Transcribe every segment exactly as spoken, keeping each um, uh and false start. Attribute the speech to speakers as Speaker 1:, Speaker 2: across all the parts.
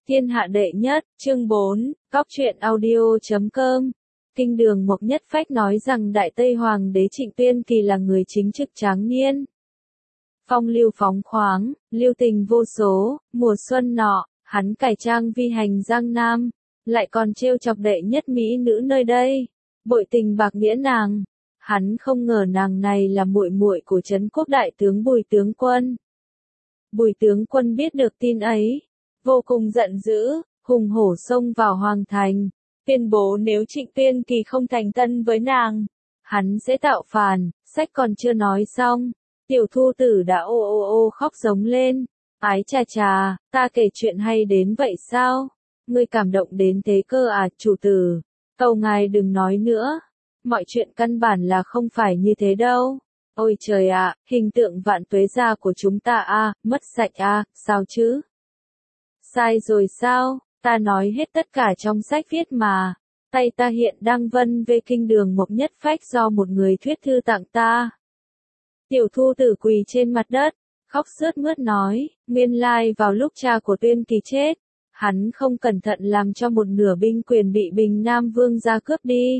Speaker 1: Thiên hạ đệ nhất, chương bốn, Cóc truyện audio chấm com. Kinh Đường Mộc Nhất Phách nói rằng Đại Tây Hoàng đế Trịnh Tuyên Kỳ là người chính trực tráng niên. Phong lưu phóng khoáng, lưu tình vô số, mùa xuân nọ, hắn cải trang vi hành Giang Nam, lại còn trêu chọc đệ nhất mỹ nữ nơi đây, bội tình bạc nghĩa nàng. Hắn không ngờ nàng này là muội muội của Trấn Quốc đại tướng Bùi tướng quân. Bùi tướng quân biết được tin ấy, vô cùng giận dữ, hùng hổ xông vào hoàng thành, tuyên bố nếu Trịnh Tuyên Kỳ không thành thân với nàng, hắn sẽ tạo phản. Sách còn chưa nói xong, Tiểu Thu Tử đã ô ô ô khóc giống lên. Ái chà chà, ta kể chuyện hay đến vậy sao? Ngươi cảm động đến thế cơ à, chủ tử? Cầu ngài đừng nói nữa. Mọi chuyện căn bản là không phải như thế đâu. Ôi trời ạ, à, hình tượng vạn tuế gia của chúng ta a, à, mất sạch a, à, sao chứ? Sai rồi sao? Ta nói hết tất cả trong sách viết mà. Tay ta hiện đang vân về Kinh Đường Mộc Nhất Phách do một người thuyết thư tặng ta. Tiểu Thu Tử quỳ trên mặt đất, khóc sướt mướt nói, nguyên lai vào lúc cha của Tuyên Kỳ chết, hắn không cẩn thận làm cho một nửa binh quyền bị Bình Nam Vương gia cướp đi.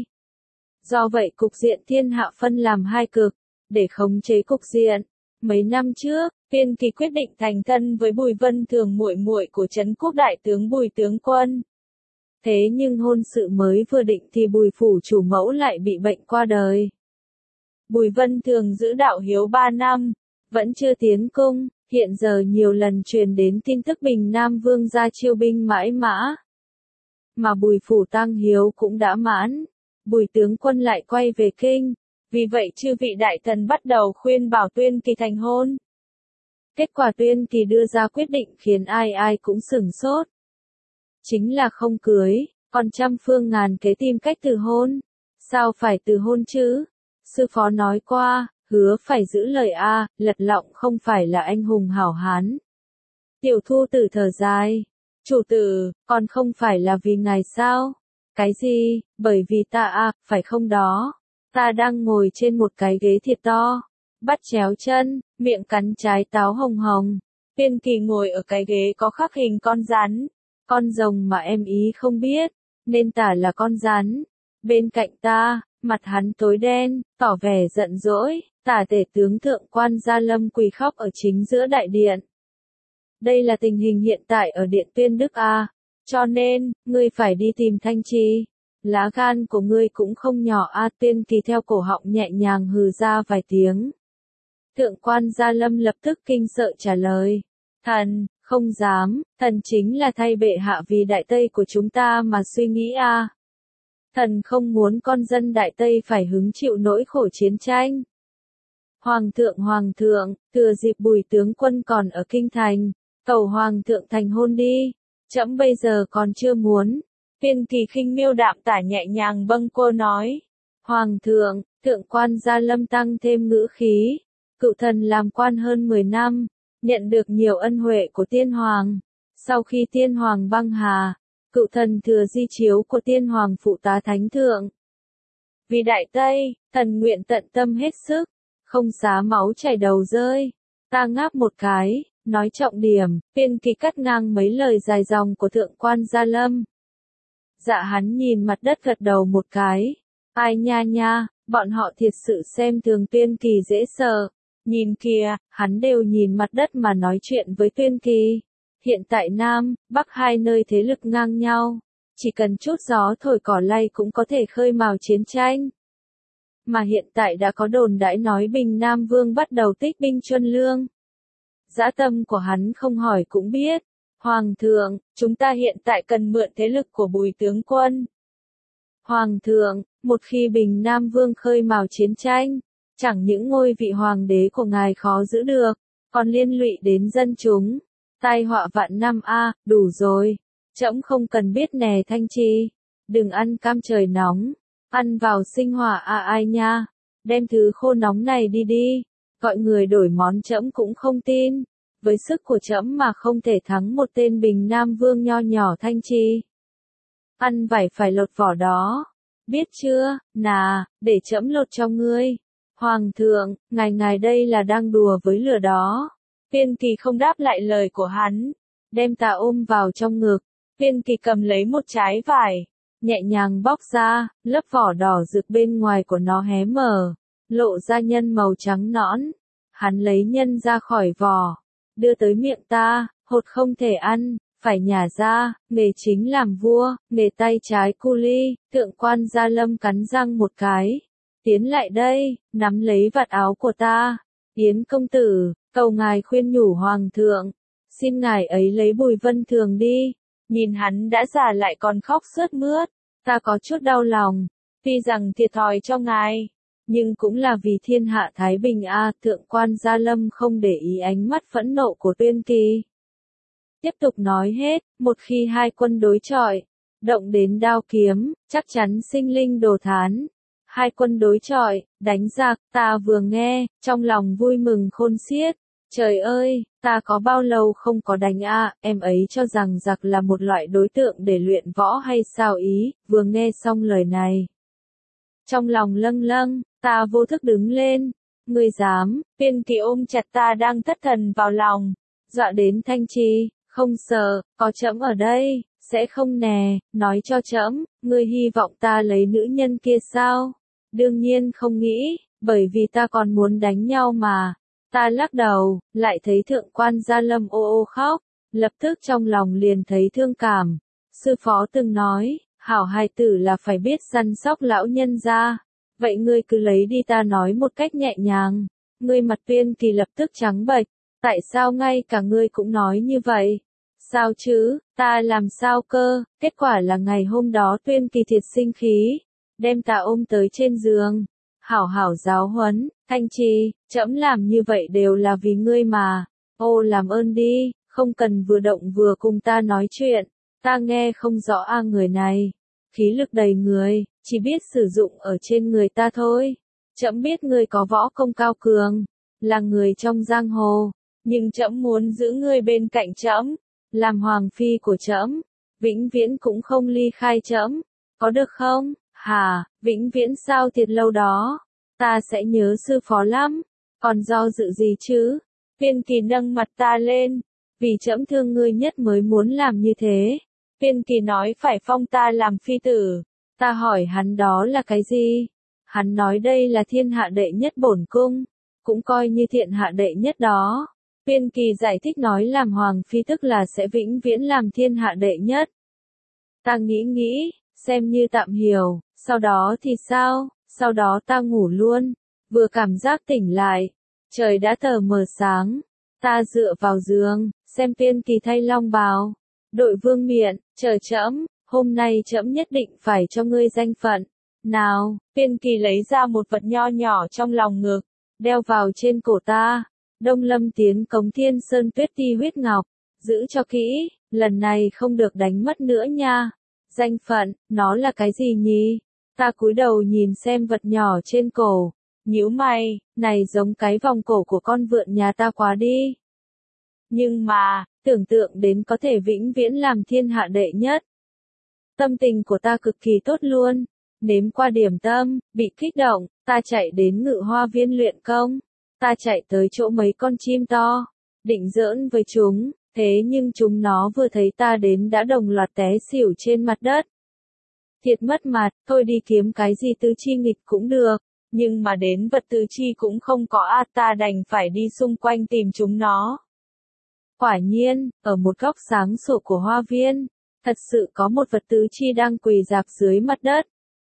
Speaker 1: Do vậy cục diện thiên hạ phân làm hai cực, để khống chế cục diện. Mấy năm trước, Tuyên Kỳ quyết định thành thân với Bùi Vân Thường, muội muội của Trấn Quốc đại tướng Bùi tướng quân. Thế nhưng hôn sự mới vừa định thì Bùi phủ chủ mẫu lại bị bệnh qua đời. Bùi Vân Thường giữ đạo hiếu ba năm, vẫn chưa tiến cung, hiện giờ nhiều lần truyền đến tin tức Bình Nam Vương gia chiêu binh mãi mã. Mà Bùi phủ tang hiếu cũng đã mãn, Bùi tướng quân lại quay về kinh, vì vậy chư vị đại thần bắt đầu khuyên bảo Tuyên Kỳ thành hôn. Kết quả Tuyên Kỳ đưa ra quyết định khiến ai ai cũng sửng sốt. Chính là không cưới, còn trăm phương ngàn kế tìm cách từ hôn. Sao phải từ hôn chứ? Sư phó nói qua, hứa phải giữ lời a, Lật Lọng không phải là anh hùng hảo hán. Tiểu Thu Tử thở dài, chủ tử, còn không phải là vì ngài sao? Cái gì? Bởi vì ta a, phải không đó? Ta đang ngồi trên một cái ghế thiệt to, bắt chéo chân, miệng cắn trái táo hồng hồng. Tuyên Kỳ ngồi ở cái ghế có khắc hình con rắn, con rồng mà em ý không biết, nên tả là con rắn. Bên cạnh ta, mặt hắn tối đen, tỏ vẻ giận dỗi, tả tể tướng Thượng quan Gia Lâm quỳ khóc ở chính giữa đại điện. Đây là tình hình hiện tại ở điện Tuyên Đức a, cho nên, ngươi phải đi tìm Thanh Trì. Lá gan của ngươi cũng không nhỏ a. Tuyên Kỳ theo cổ họng nhẹ nhàng hừ ra vài tiếng. Thượng quan Gia Lâm lập tức kinh sợ trả lời, thần, không dám, thần chính là thay bệ hạ vì Đại Tây của chúng ta mà suy nghĩ a. Thần không muốn con dân Đại Tây phải hứng chịu nỗi khổ chiến tranh. Hoàng thượng hoàng thượng, thừa dịp Bùi tướng quân còn ở kinh thành, cầu hoàng thượng thành hôn đi, trẫm bây giờ còn chưa muốn. Tuyên Kỳ khinh miêu đạm tả nhẹ nhàng bâng quơ nói. Hoàng thượng, Thượng quan Gia Lâm tăng thêm ngữ khí, cựu thần làm quan hơn mười năm, nhận được nhiều ân huệ của tiên hoàng. Sau khi tiên hoàng băng hà, cựu thần thừa di chiếu của tiên hoàng phụ tá thánh thượng. Vì Đại Tây, thần nguyện tận tâm hết sức, không xá máu chảy đầu rơi. Ta ngáp một cái, nói trọng điểm. Tuyên Kỳ cắt ngang mấy lời dài dòng của Thượng quan Gia Lâm. Dạ hắn nhìn mặt đất gật đầu một cái. Ai nha nha, bọn họ thiệt sự xem thường Tuyên Kỳ dễ sợ. Nhìn kìa, hắn đều nhìn mặt đất mà nói chuyện với Tuyên Kỳ. Hiện tại Nam, Bắc hai nơi thế lực ngang nhau, chỉ cần chút gió thổi cỏ lay cũng có thể khơi mào chiến tranh. Mà hiện tại đã có đồn đãi nói Bình Nam Vương bắt đầu tích binh chuân lương. Dã tâm của hắn không hỏi cũng biết. Hoàng thượng, chúng ta hiện tại cần mượn thế lực của Bùi tướng quân. Hoàng thượng, một khi Bình Nam Vương khơi mào chiến tranh, chẳng những ngôi vị hoàng đế của ngài khó giữ được, còn liên lụy đến dân chúng. Tai họa vạn năm a, à, đủ rồi. Trẫm không cần biết nè Thanh Trì. Đừng ăn cam trời nóng. Ăn vào sinh hỏa a à ai nha. Đem thứ khô nóng này đi đi. Gọi người đổi món trẫm cũng không tin. Với sức của trẫm mà không thể thắng một tên Bình Nam Vương nho nhỏ Thanh Trì. Ăn vải phải lột vỏ đó. Biết chưa, nà, để trẫm lột cho ngươi. Hoàng thượng, ngài ngài đây là đang đùa với lửa đó. Tuyên Kỳ không đáp lại lời của hắn, đem ta ôm vào trong ngực, Viên Kỳ cầm lấy một trái vải, nhẹ nhàng bóc ra, lớp vỏ đỏ rực bên ngoài của nó hé mở, lộ ra nhân màu trắng nõn. Hắn lấy nhân ra khỏi vỏ, đưa tới miệng ta, hột không thể ăn, phải nhả ra, nghề chính làm vua, nghề tay trái cu ly. Thượng quan Gia Lâm cắn răng một cái, tiến lại đây, nắm lấy vạt áo của ta. Yến công tử, cầu ngài khuyên nhủ hoàng thượng, xin ngài ấy lấy Bùi Vân Thường đi. Nhìn hắn đã già lại còn khóc sướt mướt, ta có chút đau lòng, tuy rằng thiệt thòi cho ngài, nhưng cũng là vì thiên hạ thái bình a. À, thượng quan Gia Lâm không để ý ánh mắt phẫn nộ của Tuyên Kỳ. Tiếp tục nói hết, một khi hai quân đối chọi, động đến đao kiếm, chắc chắn sinh linh đồ thán. Hai quân đối chọi, đánh giặc, ta vừa nghe, trong lòng vui mừng khôn xiết. Trời ơi, ta có bao lâu không có đánh a, à, em ấy cho rằng giặc là một loại đối tượng để luyện võ hay sao ý. Vừa nghe xong lời này, trong lòng lâng lâng, ta vô thức đứng lên. Ngươi dám? Viên Kỳ ôm chặt ta đang thất thần vào lòng, dọa đến Thanh Trì. Không sợ, có trẫm ở đây, sẽ không nè, nói cho trẫm, ngươi hy vọng ta lấy nữ nhân kia sao? Đương nhiên không nghĩ, bởi vì ta còn muốn đánh nhau mà. Ta lắc đầu, lại thấy thượng quan Gia Lâm ô ô khóc, lập tức trong lòng liền thấy thương cảm. Sư phó từng nói, hảo hài tử là phải biết săn sóc lão nhân gia. Vậy ngươi cứ lấy đi, ta nói một cách nhẹ nhàng. Ngươi mặt Viên Kỳ lập tức trắng bệch, tại sao ngay cả ngươi cũng nói như vậy? Sao chứ, ta làm sao cơ? Kết quả là ngày hôm đó Tuyên Kỳ thiệt sinh khí, đem ta ôm tới trên giường, hảo hảo giáo huấn. Thanh Trì, trẫm làm như vậy đều là vì ngươi mà. Ô làm ơn đi, không cần vừa động vừa cùng ta nói chuyện, ta nghe không rõ a. Người này, khí lực đầy người, chỉ biết sử dụng ở trên người ta thôi. Trẫm biết ngươi có võ công cao cường, là người trong giang hồ, nhưng trẫm muốn giữ ngươi bên cạnh trẫm, làm hoàng phi của trẫm, vĩnh viễn cũng không ly khai trẫm, có được không? Hà, vĩnh viễn sao thiệt lâu đó, ta sẽ nhớ sư phó lắm, còn do dự gì chứ? Viên Kỳ nâng mặt ta lên, vì trẫm thương ngươi nhất mới muốn làm như thế. Viên Kỳ nói phải phong ta làm phi tử, ta hỏi hắn đó là cái gì? Hắn nói đây là thiên hạ đệ nhất bổn cung, cũng coi như thiện hạ đệ nhất đó. Viên Kỳ giải thích nói làm hoàng phi tức là sẽ vĩnh viễn làm thiên hạ đệ nhất. Ta nghĩ nghĩ, xem như tạm hiểu, sau đó thì sao? Sau đó ta ngủ luôn, vừa cảm giác tỉnh lại, trời đã tờ mờ sáng, ta dựa vào giường, xem Viên Kỳ thay long bào, đội vương miện, chờ trẫm, hôm nay trẫm nhất định phải cho ngươi danh phận. Nào, Viên Kỳ lấy ra một vật nho nhỏ trong lòng ngực, đeo vào trên cổ ta. Đông Lâm tiến cống Thiên Sơn Tuyết Ti huyết ngọc, giữ cho kỹ, lần này không được đánh mất nữa nha. Danh phận, nó là cái gì nhỉ? Ta cúi đầu nhìn xem vật nhỏ trên cổ, nhíu mày, này giống cái vòng cổ của con vượn nhà ta quá đi. Nhưng mà, tưởng tượng đến có thể vĩnh viễn làm thiên hạ đệ nhất. Tâm tình của ta cực kỳ tốt luôn, nếm qua điểm tâm, bị kích động, ta chạy đến Ngự Hoa Viên luyện công. Ta chạy tới chỗ mấy con chim to, định giỡn với chúng, thế nhưng chúng nó vừa thấy ta đến đã đồng loạt té xỉu trên mặt đất. Thiệt mất mặt, thôi đi kiếm cái gì tứ chi nghịch cũng được, nhưng mà đến vật tứ chi cũng không có a, ta đành phải đi xung quanh tìm chúng nó. Quả nhiên, ở một góc sáng sủa của hoa viên, thật sự có một vật tứ chi đang quỳ rạp dưới mặt đất.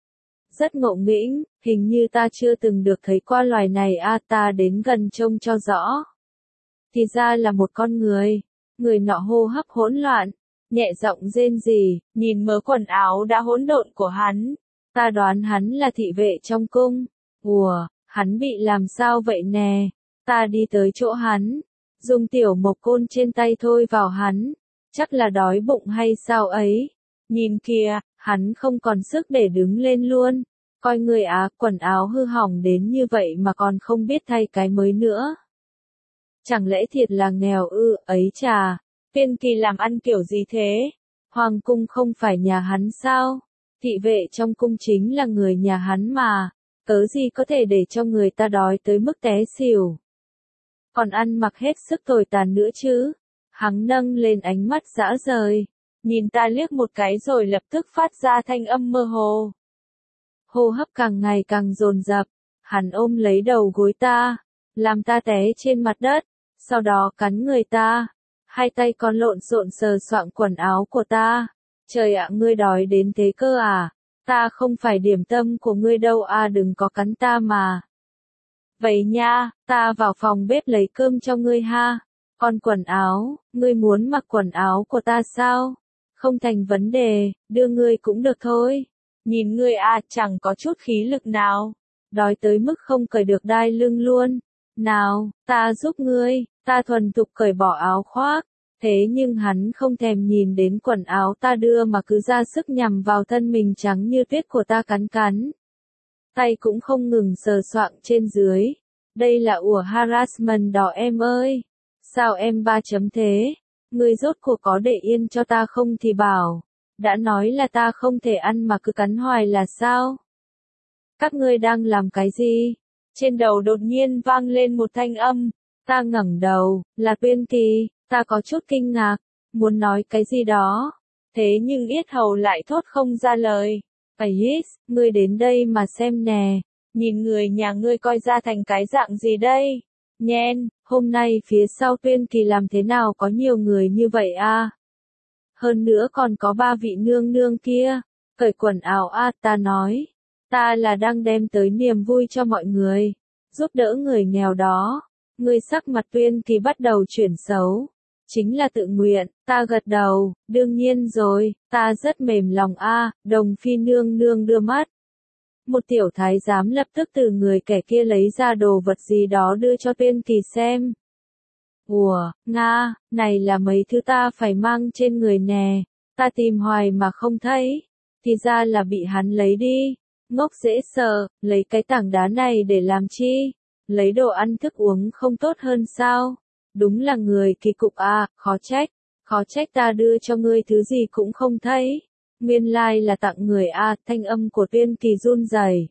Speaker 1: Rất ngộ nghĩnh, hình như ta chưa từng được thấy qua loài này a, ta đến gần trông cho rõ. Thì ra là một con người, người nọ hô hấp hỗn loạn, nhẹ giọng rên rỉ, nhìn mớ quần áo đã hỗn độn của hắn. Ta đoán hắn là thị vệ trong cung. Ủa, hắn bị làm sao vậy nè? Ta đi tới chỗ hắn, dùng tiểu mộc côn trên tay thôi vào hắn, chắc là đói bụng hay sao ấy. Nhìn kìa, hắn không còn sức để đứng lên luôn. Coi người á, quần áo hư hỏng đến như vậy mà còn không biết thay cái mới nữa. Chẳng lẽ thiệt là nghèo ư? Ấy chà, Viên Kỳ làm ăn kiểu gì thế? Hoàng cung không phải nhà hắn sao? Thị vệ trong cung chính là người nhà hắn mà, cớ gì có thể để cho người ta đói tới mức té xỉu. Còn ăn mặc hết sức tồi tàn nữa chứ? Hắn nâng lên ánh mắt dã rời, nhìn ta liếc một cái rồi lập tức phát ra thanh âm mơ hồ. Hô hấp càng ngày càng dồn dập, hắn ôm lấy đầu gối ta, làm ta té trên mặt đất, sau đó cắn người ta, hai tay còn lộn xộn sờ soạng quần áo của ta. Trời ạ, ngươi đói đến thế cơ à? Ta không phải điểm tâm của ngươi đâu à, đừng có cắn ta mà. Vậy nha, ta vào phòng bếp lấy cơm cho ngươi ha. Còn quần áo, ngươi muốn mặc quần áo của ta sao? Không thành vấn đề, đưa ngươi cũng được thôi. Nhìn ngươi à, chẳng có chút khí lực nào. Đói tới mức không cởi được đai lưng luôn. Nào, ta giúp ngươi, ta thuần thục cởi bỏ áo khoác. Thế nhưng hắn không thèm nhìn đến quần áo ta đưa mà cứ ra sức nhằm vào thân mình trắng như tuyết của ta cắn cắn. Tay cũng không ngừng sờ soạng trên dưới. Đây là ủa harassment đó em ơi. Sao em ba chấm thế? Ngươi rốt cuộc có để yên cho ta không thì bảo. Đã nói là ta không thể ăn mà cứ cắn hoài là sao? Các ngươi đang làm cái gì? Trên đầu đột nhiên vang lên một thanh âm. Ta ngẩng đầu, là Tuyên Kỳ. Ta có chút kinh ngạc, muốn nói cái gì đó. Thế nhưng yết hầu lại thốt không ra lời. Ais, ngươi đến đây mà xem nè. Nhìn người nhà ngươi coi ra thành cái dạng gì đây? Nhen, hôm nay phía sau Tuyên Kỳ làm thế nào có nhiều người như vậy à? Hơn nữa còn có ba vị nương nương kia. Cởi quần áo à, ta nói. Ta là đang đem tới niềm vui cho mọi người. Giúp đỡ người nghèo đó. Ngươi sắc mặt Tuyên Kỳ bắt đầu chuyển xấu. Chính là tự nguyện, ta gật đầu, đương nhiên rồi, ta rất mềm lòng a. Đồng Phi nương nương đưa mắt. Một tiểu thái giám lập tức từ người kẻ kia lấy ra đồ vật gì đó đưa cho Tuyên Kỳ xem. Ủa, Nga, này là mấy thứ ta phải mang trên người nè, ta tìm hoài mà không thấy, thì ra là bị hắn lấy đi. Ngốc dễ sợ, lấy cái tảng đá này để làm chi? Lấy đồ ăn thức uống không tốt hơn sao? Đúng là người kỳ cục à, khó trách, khó trách ta đưa cho ngươi thứ gì cũng không thấy. Nguyên lai là tặng người à, thanh âm của Tuyên Kỳ run rẩy.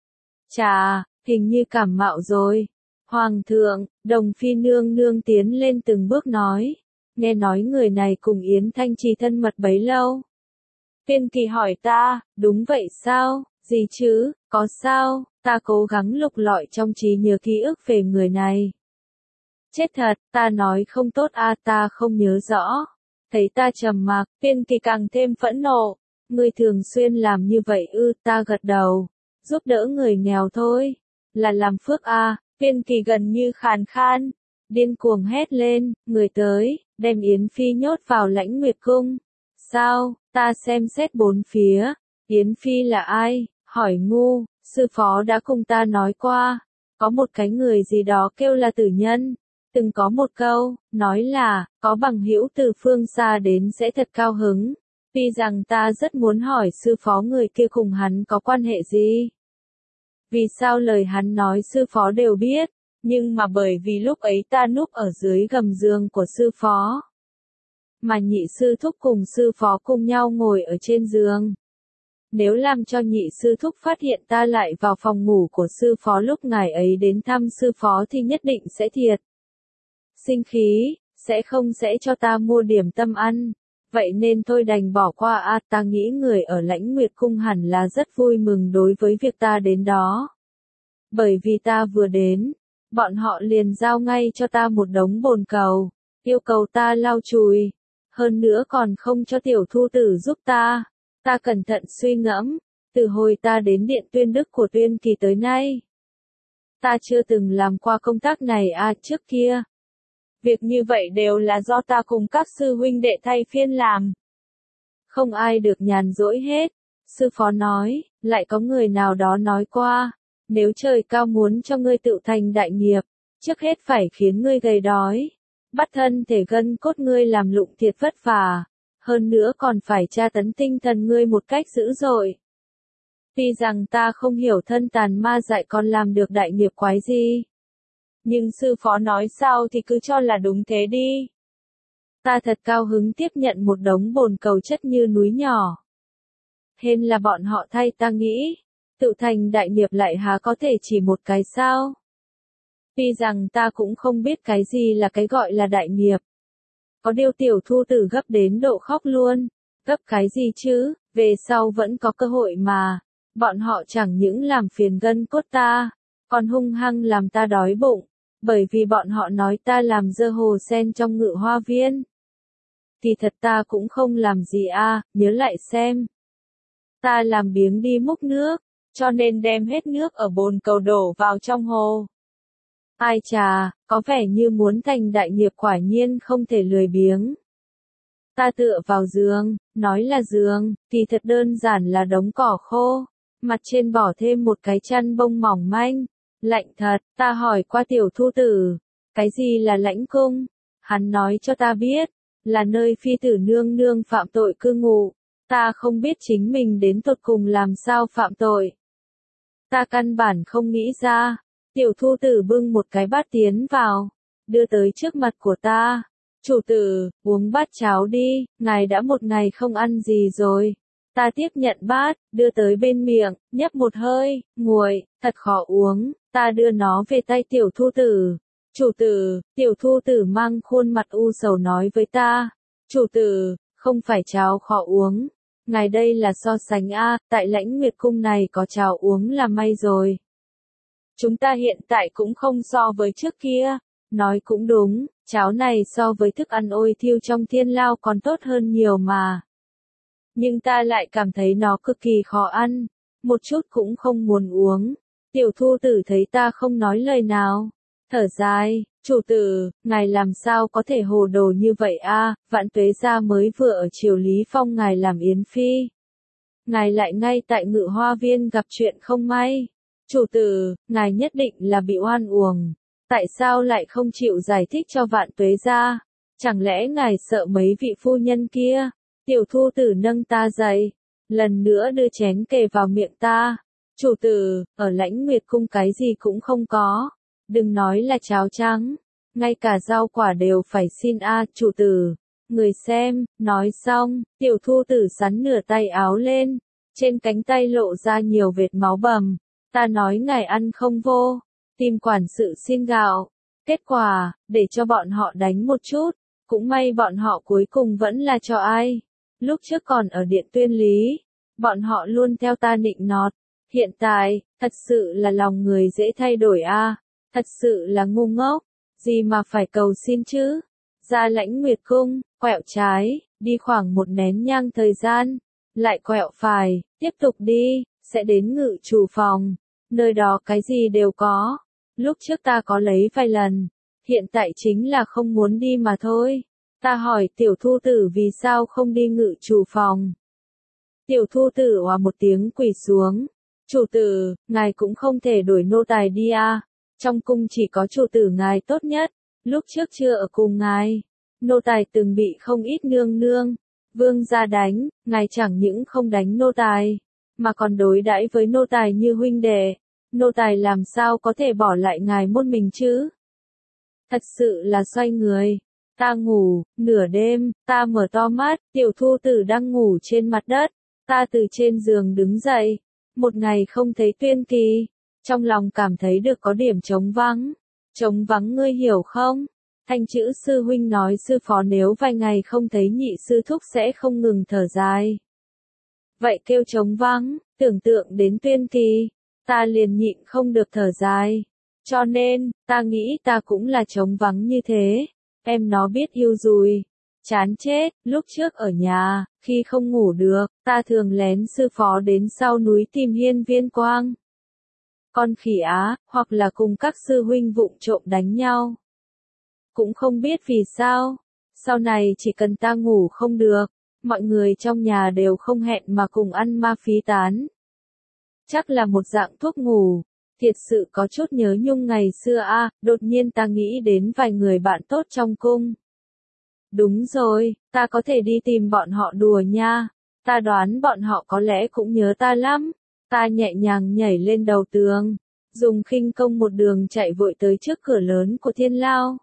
Speaker 1: Chà, hình như cảm mạo rồi. Hoàng thượng, Đồng Phi nương nương tiến lên từng bước nói. Nghe nói người này cùng Yến Thanh Trì thân mật bấy lâu. Tuyên Kỳ hỏi ta, đúng vậy sao, gì chứ, có sao, ta cố gắng lục lọi trong trí nhớ ký ức về người này. Chết thật, ta nói không tốt a, ta không nhớ rõ. Thấy ta trầm mặc, Tuyên Kỳ càng thêm phẫn nộ. Ngươi thường xuyên làm như vậy ư? Ta gật đầu. Giúp đỡ người nghèo thôi. Là làm phước a. Tuyên Kỳ gần như khàn khan. Điên cuồng hét lên, người tới, đem Yến Phi nhốt vào Lãnh Nguyệt Cung. Sao? Ta xem xét bốn phía. Yến Phi là ai? Hỏi ngu, sư phó đã cùng ta nói qua. Có một cái người gì đó kêu là Tử Nhân. Từng có một câu, nói là, có bằng hữu từ phương xa đến sẽ thật cao hứng. Tuy rằng ta rất muốn hỏi sư phó người kia cùng hắn có quan hệ gì. Vì sao lời hắn nói sư phó đều biết, nhưng mà bởi vì lúc ấy ta núp ở dưới gầm giường của sư phó. Mà nhị sư thúc cùng sư phó cùng nhau ngồi ở trên giường. Nếu làm cho nhị sư thúc phát hiện ta lại vào phòng ngủ của sư phó lúc ngài ấy đến thăm sư phó thì nhất định sẽ thiệt sinh khí, sẽ không sẽ cho ta mua điểm tâm ăn. Vậy nên tôi đành bỏ qua a, à, ta nghĩ người ở Lãnh Nguyệt Cung hẳn là rất vui mừng đối với việc ta đến đó. Bởi vì ta vừa đến, bọn họ liền giao ngay cho ta một đống bồn cầu, yêu cầu ta lau chùi, hơn nữa còn không cho tiểu thu tử giúp ta. Ta cẩn thận suy ngẫm, từ hồi ta đến Điện Tuyên Đức của Tuyên Kỳ tới nay. Ta chưa từng làm qua công tác này à, trước kia. Việc như vậy đều là do ta cùng các sư huynh đệ thay phiên làm. Không ai được nhàn rỗi hết. Sư phó nói, lại có người nào đó nói qua, nếu trời cao muốn cho ngươi tự thành đại nghiệp, trước hết phải khiến ngươi gầy đói, bắt thân thể gân cốt ngươi làm lụng thiệt vất vả, hơn nữa còn phải tra tấn tinh thần ngươi một cách dữ dội. Tuy rằng ta không hiểu thân tàn ma dại còn làm được đại nghiệp quái gì. Nhưng sư phó nói sao thì cứ cho là đúng thế đi. Ta thật cao hứng tiếp nhận một đống bồn cầu chất như núi nhỏ. Hên là bọn họ thay ta nghĩ, tự thành đại nghiệp lại há có thể chỉ một cái sao. Tuy rằng ta cũng không biết cái gì là cái gọi là đại nghiệp. Có điều tiểu thu tử gấp đến độ khóc luôn. Cấp cái gì chứ, về sau vẫn có cơ hội mà. Bọn họ chẳng những làm phiền gân cốt ta, còn hung hăng làm ta đói bụng, bởi vì bọn họ nói ta làm dơ hồ sen trong Ngự Hoa Viên. Thì thật ta cũng không làm gì a, nhớ lại xem. Ta làm biếng đi múc nước, cho nên đem hết nước ở bồn cầu đổ vào trong hồ. Ai chà, có vẻ như muốn thành đại nghiệp quả nhiên không thể lười biếng. Ta tựa vào giường, nói là giường, thì thật đơn giản là đống cỏ khô, mặt trên bỏ thêm một cái chăn bông mỏng manh. Lạnh thật, ta hỏi qua Tiểu Thu Tử, cái gì là lãnh cung? Hắn nói cho ta biết, là nơi phi tử nương nương phạm tội cư ngụ. Ta không biết chính mình đến tột cùng làm sao phạm tội. Ta căn bản không nghĩ ra. Tiểu Thu Tử bưng một cái bát tiến vào, đưa tới trước mặt của ta. Chủ tử, uống bát cháo đi, ngài đã một ngày không ăn gì rồi. Ta tiếp nhận bát, đưa tới bên miệng, nhấp một hơi, nguội, thật khó uống. Ta đưa nó về tay Tiểu Thu Tử. Chủ tử, Tiểu Thu Tử mang khuôn mặt u sầu nói với ta. Chủ tử, không phải cháo khó uống. Ngài đây là so sánh a, tại Lãnh Nguyệt Cung này có cháo uống là may rồi. Chúng ta hiện tại cũng không so với trước kia. Nói cũng đúng, cháo này so với thức ăn ôi thiêu trong thiên lao còn tốt hơn nhiều mà. Nhưng ta lại cảm thấy nó cực kỳ khó ăn, một chút cũng không muốn uống. Tiểu Thu Tử thấy ta không nói lời nào, thở dài, chủ tử, ngài làm sao có thể hồ đồ như vậy a? Vạn Tuế gia mới vừa ở Triều Lý Phong ngài làm yến phi. Ngài lại ngay tại Ngự Hoa Viên gặp chuyện không may. Chủ tử, ngài nhất định là bị oan uổng. Tại sao lại không chịu giải thích cho Vạn Tuế gia? Chẳng lẽ ngài sợ mấy vị phu nhân kia? Tiểu Thu Tử nâng ta dậy, lần nữa đưa chén kề vào miệng ta. Chủ tử, ở Lãnh Nguyệt Cung cái gì cũng không có. Đừng nói là cháo trắng, ngay cả rau quả đều phải xin a, chủ tử. Người xem, nói xong, Tiểu Thu Tử sắn nửa tay áo lên, trên cánh tay lộ ra nhiều vệt máu bầm. Ta nói ngài ăn không vô, tìm quản sự xin gạo. Kết quả, để cho bọn họ đánh một chút, cũng may bọn họ cuối cùng vẫn là cho ai. Lúc trước còn ở Điện Tuyên Lý, bọn họ luôn theo ta nịnh nọt. Hiện tại, thật sự là lòng người dễ thay đổi a, thật sự là ngu ngốc, gì mà phải cầu xin chứ. Ra Lãnh Nguyệt Cung, quẹo trái, đi khoảng một nén nhang thời gian, lại quẹo phải, tiếp tục đi, sẽ đến Ngự Chủ phòng, nơi đó cái gì đều có. Lúc trước ta có lấy vài lần, hiện tại chính là không muốn đi mà thôi. Ta hỏi Tiểu Thu Tử vì sao không đi Ngự Chủ phòng. Tiểu Thu Tử oà một tiếng quỳ xuống. Chủ tử, ngài cũng không thể đổi nô tài đi à. Trong cung chỉ có chủ tử ngài tốt nhất. Lúc trước chưa ở cùng ngài, nô tài từng bị không ít nương nương, vương gia đánh, ngài chẳng những không đánh nô tài, mà còn đối đãi với nô tài như huynh đệ. Nô tài làm sao có thể bỏ lại ngài một mình chứ? Thật sự là xoay người. Ta ngủ, nửa đêm, ta mở to mắt, Tiểu Thu Tử đang ngủ trên mặt đất. Ta từ trên giường đứng dậy. Một ngày không thấy Tuyên Kỳ, trong lòng cảm thấy được có điểm trống vắng. Trống vắng ngươi hiểu không? Thanh chữ sư huynh nói sư phó nếu vài ngày không thấy nhị sư thúc sẽ không ngừng thở dài. Vậy kêu trống vắng, tưởng tượng đến Tuyên Kỳ, ta liền nhịn không được thở dài. Cho nên, ta nghĩ ta cũng là trống vắng như thế. Em nó biết yêu rồi. Chán chết, lúc trước ở nhà, khi không ngủ được, ta thường lén sư phó đến sau núi tìm hiên viên quang. Con khỉ á, hoặc là cùng các sư huynh vụng trộm đánh nhau. Cũng không biết vì sao, sau này chỉ cần ta ngủ không được, mọi người trong nhà đều không hẹn mà cùng ăn ma phí tán. Chắc là một dạng thuốc ngủ, thiệt sự có chút nhớ nhung ngày xưa a, đột nhiên ta nghĩ đến vài người bạn tốt trong cung. Đúng rồi, ta có thể đi tìm bọn họ đùa nha, ta đoán bọn họ có lẽ cũng nhớ ta lắm. Ta nhẹ nhàng nhảy lên đầu tường, dùng khinh công một đường chạy vội tới trước cửa lớn của Thiên Lao.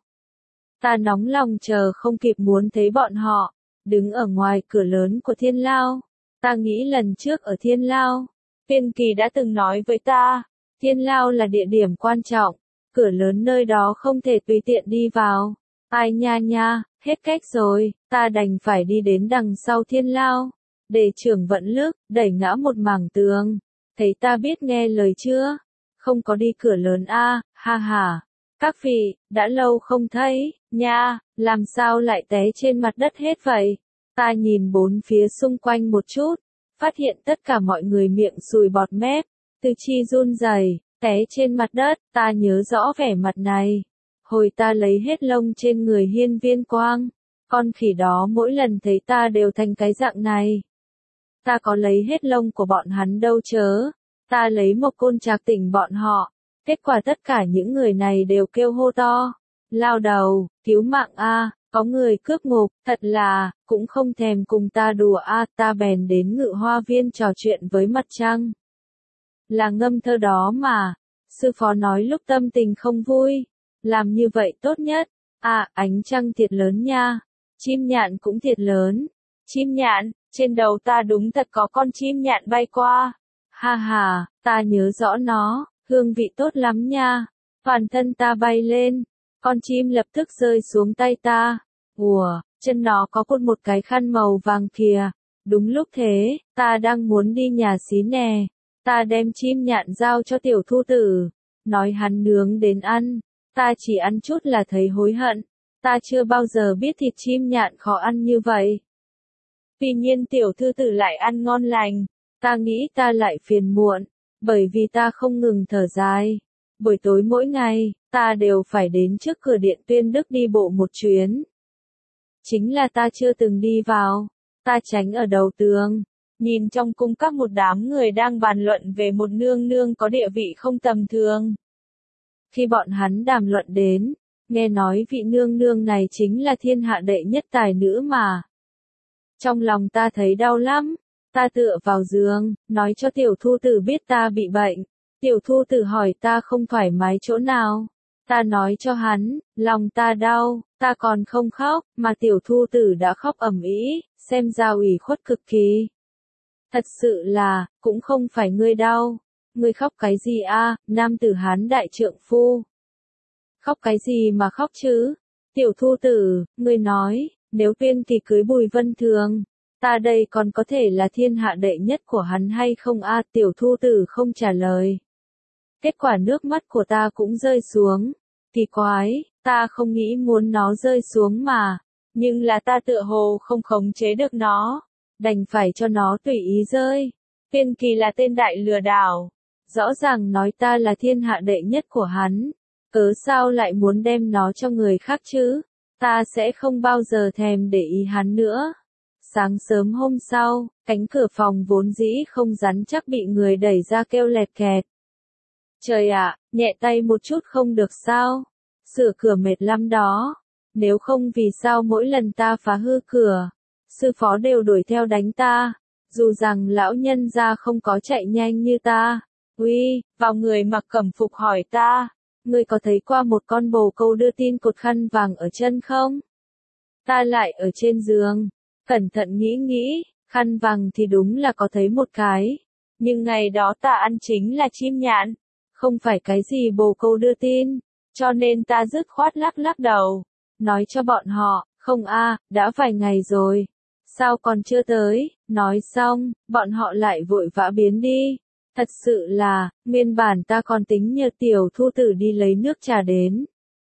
Speaker 1: Ta nóng lòng chờ không kịp muốn thấy bọn họ, đứng ở ngoài cửa lớn của Thiên Lao. Ta nghĩ lần trước ở Thiên Lao, Tuyên Kỳ đã từng nói với ta, Thiên Lao là địa điểm quan trọng, cửa lớn nơi đó không thể tùy tiện đi vào. Ai nha nha, hết cách rồi, ta đành phải đi đến đằng sau Thiên Lao. để trưởng vận lức, đẩy ngã một mảng tường. Thấy ta biết nghe lời chưa? Không có đi cửa lớn a, ha ha. Các vị, đã lâu không thấy, nha, làm sao lại té trên mặt đất hết vậy? Ta nhìn bốn phía xung quanh một chút, phát hiện tất cả mọi người miệng sùi bọt mép, tư chi run rẩy, té trên mặt đất, ta nhớ rõ vẻ mặt này. Hồi ta lấy hết lông trên người Hiên Viên Quang, con khỉ đó mỗi lần thấy ta đều thành cái dạng này. Ta có lấy hết lông của bọn hắn đâu chớ, ta lấy một côn trạc tỉnh bọn họ, kết quả tất cả những người này đều kêu hô to, lao đầu, cứu mạng a, có người cướp ngục, thật là, cũng không thèm cùng ta đùa a, ta bèn đến Ngự Hoa Viên trò chuyện với mặt trăng. Là ngâm thơ đó mà, sư phó nói lúc tâm tình không vui, làm như vậy tốt nhất, à, ánh trăng thiệt lớn nha, chim nhạn cũng thiệt lớn, chim nhạn, trên đầu ta đúng thật có con chim nhạn bay qua, ha ha, ta nhớ rõ nó, hương vị tốt lắm nha, toàn thân ta bay lên, con chim lập tức rơi xuống tay ta, ùa, chân nó có cột một cái khăn màu vàng kìa, đúng lúc thế, ta đang muốn đi nhà xí nè, ta đem chim nhạn giao cho tiểu thu tử, nói hắn nướng đến ăn, ta chỉ ăn chút là thấy hối hận, ta chưa bao giờ biết thịt chim nhạn khó ăn như vậy. Tuy nhiên tiểu thư tử lại ăn ngon lành, ta nghĩ ta lại phiền muộn, bởi vì ta không ngừng thở dài. Buổi tối mỗi ngày, ta đều phải đến trước cửa điện Tuyên Đức đi bộ một chuyến. Chính là ta chưa từng đi vào, ta tránh ở đầu tường, nhìn trong cung các một đám người đang bàn luận về một nương nương có địa vị không tầm thường. Khi bọn hắn đàm luận đến, nghe nói vị nương nương này chính là thiên hạ đệ nhất tài nữ mà. Trong lòng ta thấy đau lắm, ta tựa vào giường, nói cho tiểu thu tử biết ta bị bệnh. Tiểu thu tử hỏi ta không thoải mái chỗ nào. Ta nói cho hắn, lòng ta đau, ta còn không khóc, mà tiểu thu tử đã khóc ầm ĩ, xem ra ủy khuất cực kỳ. Thật sự là, cũng không phải ngươi đau. Ngươi khóc cái gì a, nam tử Hán đại trượng phu. Khóc cái gì mà khóc chứ? Tiểu thu tử, ngươi nói, nếu Tuyên Kỳ cưới Bùi Vân Thường, ta đây còn có thể là thiên hạ đệ nhất của hắn hay không a? Tiểu thu tử không trả lời. Kết quả nước mắt của ta cũng rơi xuống. Kỳ quái, ta không nghĩ muốn nó rơi xuống mà, nhưng là ta tựa hồ không khống chế được nó, đành phải cho nó tùy ý rơi. Tuyên Kỳ là tên đại lừa đảo, rõ ràng nói ta là thiên hạ đệ nhất của hắn, cớ sao lại muốn đem nó cho người khác chứ? Ta sẽ không bao giờ thèm để ý hắn nữa. Sáng sớm hôm sau, cánh cửa phòng vốn dĩ không rắn chắc bị người đẩy ra kêu lẹt kẹt. Trời ạ, nhẹ tay một chút không được sao? Sửa cửa mệt lắm đó. Nếu không vì sao mỗi lần ta phá hư cửa, sư phó đều đuổi theo đánh ta. Dù rằng lão nhân gia không có chạy nhanh như ta. Uy, vào người mặc cẩm phục hỏi ta. Ngươi có thấy qua một con bồ câu đưa tin cột khăn vàng ở chân không? Ta lại ở trên giường. Cẩn thận nghĩ nghĩ, khăn vàng thì đúng là có thấy một cái. Nhưng ngày đó ta ăn chính là chim nhạn. Không phải cái gì bồ câu đưa tin. Cho nên ta dứt khoát lắc lắc đầu. Nói cho bọn họ, không a, đã vài ngày rồi. Sao còn chưa tới? Nói xong, bọn họ lại vội vã biến đi. Thật sự là, nguyên bản ta còn tính nhờ tiểu thu tử đi lấy nước trà đến.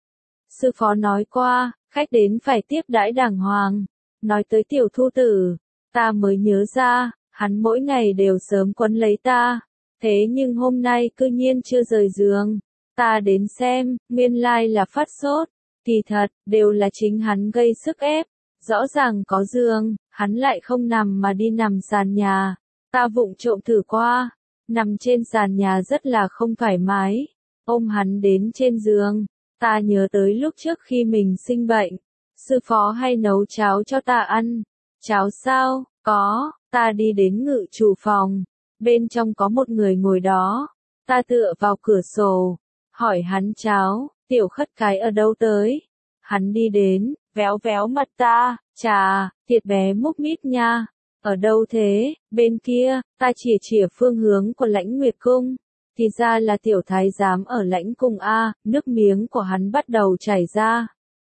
Speaker 1: Sư phó nói qua, khách đến phải tiếp đãi đàng hoàng. Nói tới tiểu thu tử, ta mới nhớ ra, hắn mỗi ngày đều sớm quấn lấy ta. Thế nhưng hôm nay cư nhiên chưa rời giường. Ta đến xem, nguyên lai là phát sốt. Kỳ thật, đều là chính hắn gây sức ép. Rõ ràng có giường, hắn lại không nằm mà đi nằm sàn nhà. Ta vụng trộm thử qua. Nằm trên sàn nhà rất là không thoải mái. Ôm hắn đến trên giường. Ta nhớ tới lúc trước khi mình sinh bệnh. Sư phó hay nấu cháo cho ta ăn. Cháo sao? Có. Ta đi đến ngự chủ phòng. Bên trong có một người ngồi đó. Ta tựa vào cửa sổ. Hỏi hắn cháo, tiểu khất cái ở đâu tới? Hắn đi đến, véo véo mặt ta. Chà, thiệt bé múc mít nha. Ở đâu thế? Bên kia, ta chỉ chìa phương hướng của Lãnh Nguyệt Cung. Thì ra là tiểu thái giám ở Lãnh Cung a, nước miếng của hắn bắt đầu chảy ra.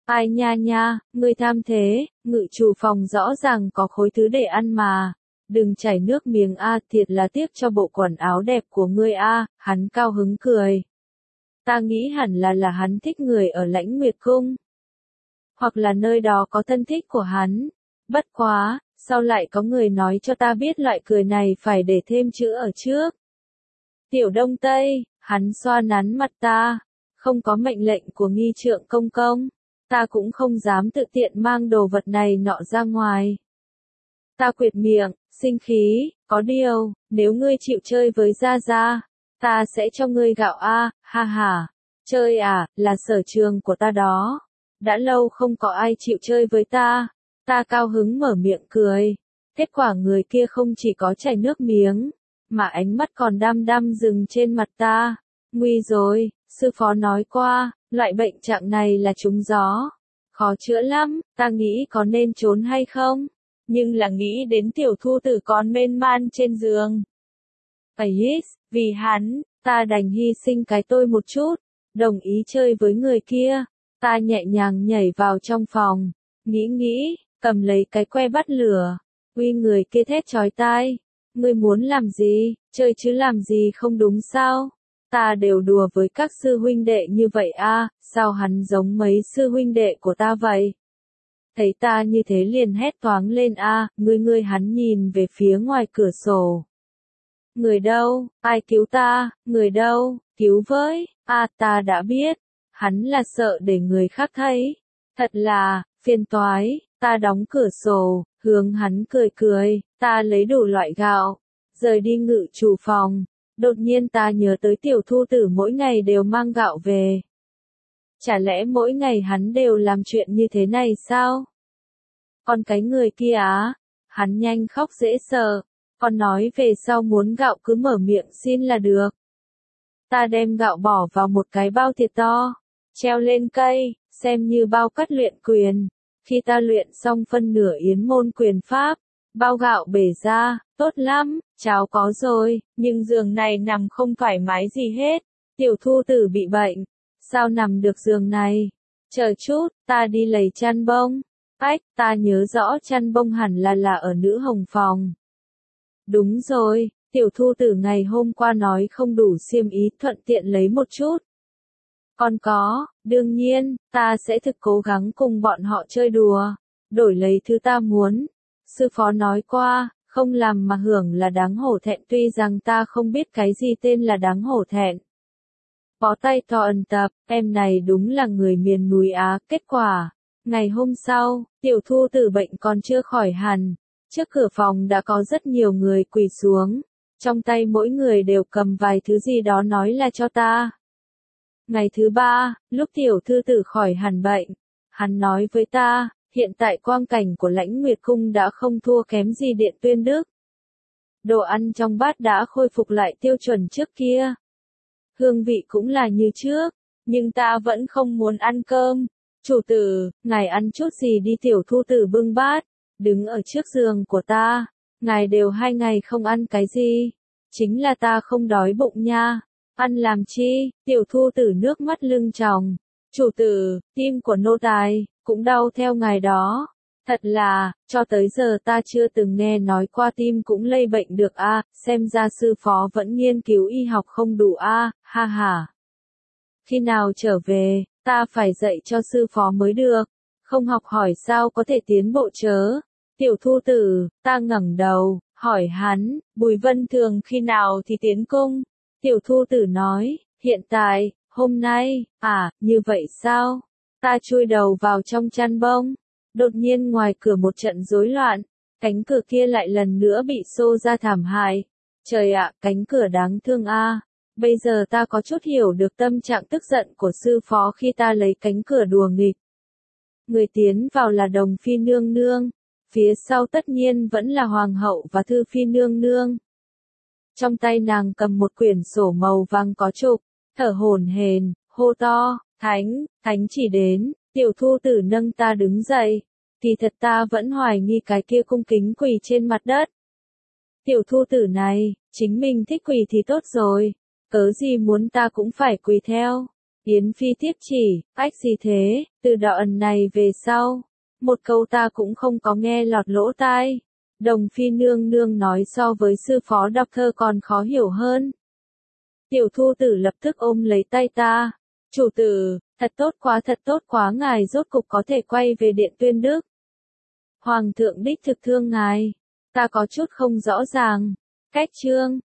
Speaker 1: Ai nha nha, ngươi tham thế, ngự chủ phòng rõ ràng có khối thứ để ăn mà. Đừng chảy nước miếng a, thiệt là tiếc cho bộ quần áo đẹp của ngươi a, hắn cao hứng cười. Ta nghĩ hẳn là là hắn thích người ở Lãnh Nguyệt Cung. Hoặc là nơi đó có thân thích của hắn. Bất quá, sao lại có người nói cho ta biết loại cười này phải để thêm chữ ở trước. Tiểu Đông Tây, hắn xoa nắn mặt ta. Không có mệnh lệnh của nghi trượng công công. Ta cũng không dám tự tiện mang đồ vật này nọ ra ngoài. Ta quệt miệng, sinh khí, có điều, nếu ngươi chịu chơi với Gia Gia, ta sẽ cho ngươi gạo a, ha ha. Chơi à, là sở trường của ta đó. Đã lâu không có ai chịu chơi với ta. Ta cao hứng mở miệng cười. Kết quả người kia không chỉ có chảy nước miếng, mà ánh mắt còn đăm đăm dừng trên mặt ta. Nguy rồi, sư phó nói qua, loại bệnh trạng này là trúng gió. Khó chữa lắm, ta nghĩ có nên trốn hay không? Nhưng là nghĩ đến tiểu thu tử còn mên man trên giường. Ais, vì hắn, ta đành hy sinh cái tôi một chút, đồng ý chơi với người kia. Ta nhẹ nhàng nhảy vào trong phòng, nghĩ nghĩ, cầm lấy cái que bắt lửa. Uy, người kia thét chói tai. Ngươi muốn làm gì, chơi chứ làm gì không đúng sao? Ta đều đùa với các sư huynh đệ như vậy a, sao hắn giống mấy sư huynh đệ của ta vậy? Thấy ta như thế liền hét toáng lên a, ngươi ngươi hắn nhìn về phía ngoài cửa sổ. Người đâu, ai cứu ta, người đâu, cứu với, a ta đã biết, hắn là sợ để người khác thấy. Thật là, phiền toái, ta đóng cửa sổ, hướng hắn cười cười, ta lấy đủ loại gạo, rời đi ngự chủ phòng. Đột nhiên ta nhớ tới tiểu thu tử mỗi ngày đều mang gạo về. Chả lẽ mỗi ngày hắn đều làm chuyện như thế này sao? Còn cái người kia á, hắn nhanh khóc dễ sợ, còn nói về sau muốn gạo cứ mở miệng xin là được. Ta đem gạo bỏ vào một cái bao thiệt to, treo lên cây, xem như bao cắt luyện quyền. Khi ta luyện xong phân nửa yến môn quyền pháp, bao gạo bể ra, tốt lắm, cháo có rồi, nhưng giường này nằm không thoải mái gì hết. Tiểu thu tử bị bệnh, sao nằm được giường này? Chờ chút, ta đi lấy chăn bông. Ách, ta nhớ rõ chăn bông hẳn là là ở nữ hồng phòng. Đúng rồi, tiểu thu tử ngày hôm qua nói không đủ xiêm ý, thuận tiện lấy một chút. Còn có, đương nhiên, ta sẽ thực cố gắng cùng bọn họ chơi đùa, đổi lấy thứ ta muốn. Sư phó nói qua, không làm mà hưởng là đáng hổ thẹn, tuy rằng ta không biết cái gì tên là đáng hổ thẹn. Bó tay to ẩn tập, em này đúng là người miền núi Á. Kết quả, ngày hôm sau, tiểu thu tử bệnh còn chưa khỏi hẳn. Trước cửa phòng đã có rất nhiều người quỳ xuống, trong tay mỗi người đều cầm vài thứ gì đó nói là cho ta. Ngày thứ ba, lúc tiểu thư tử khỏi hẳn bệnh, hắn nói với ta, hiện tại quang cảnh của Lãnh Nguyệt Cung đã không thua kém gì Điện Tuyên Đức. Đồ ăn trong bát đã khôi phục lại tiêu chuẩn trước kia. Hương vị cũng là như trước, nhưng ta vẫn không muốn ăn cơm. Chủ tử, ngài ăn chút gì đi, tiểu thu tử bưng bát, đứng ở trước giường của ta. Ngài đều hai ngày không ăn cái gì. Chính là ta không đói bụng nha. Ăn làm chi, tiểu thu tử nước mắt lưng tròng. Chủ tử, tim của nô tài, cũng đau theo ngài đó. Thật là, cho tới giờ ta chưa từng nghe nói qua tim cũng lây bệnh được a, à, xem ra sư phó vẫn nghiên cứu y học không đủ a, à, ha ha. Khi nào trở về, ta phải dạy cho sư phó mới được, không học hỏi sao có thể tiến bộ chớ. Tiểu thu tử, ta ngẩng đầu, hỏi hắn, Bùi Vân Thường khi nào thì tiến cung? Tiểu thu tử nói, hiện tại, hôm nay, à, như vậy sao? Ta chui đầu vào trong chăn bông. Đột nhiên ngoài cửa một trận rối loạn, cánh cửa kia lại lần nữa bị xô ra thảm hại. Trời ạ, cánh cửa đáng thương a. À. Bây giờ ta có chút hiểu được tâm trạng tức giận của sư phó khi ta lấy cánh cửa đùa nghịch. Người tiến vào là Đồng Phi nương nương, phía sau tất nhiên vẫn là Hoàng hậu và Thư Phi nương nương. Trong tay nàng cầm một quyển sổ màu vàng có trục, thở hổn hển, hô to, "Thánh, thánh chỉ đến." Tiểu thu tử nâng ta đứng dậy. Kỳ thật ta vẫn hoài nghi cái kia cung kính quỳ trên mặt đất. Tiểu thu tử này, chính mình thích quỳ thì tốt rồi, cớ gì muốn ta cũng phải quỳ theo. Yến Phi tiếp chỉ, ách gì thế, từ đạo ẩn này về sau. Một câu ta cũng không có nghe lọt lỗ tai. Đồng Phi nương nương nói so với sư phó đọc thơ còn khó hiểu hơn. Tiểu Thu Tử lập tức ôm lấy tay ta. Chủ tử, thật tốt quá thật tốt quá ngài rốt cục có thể quay về Điện Tuyên Đức. Hoàng thượng đích thực thương ngài. Ta có chút không rõ ràng. Cách chương.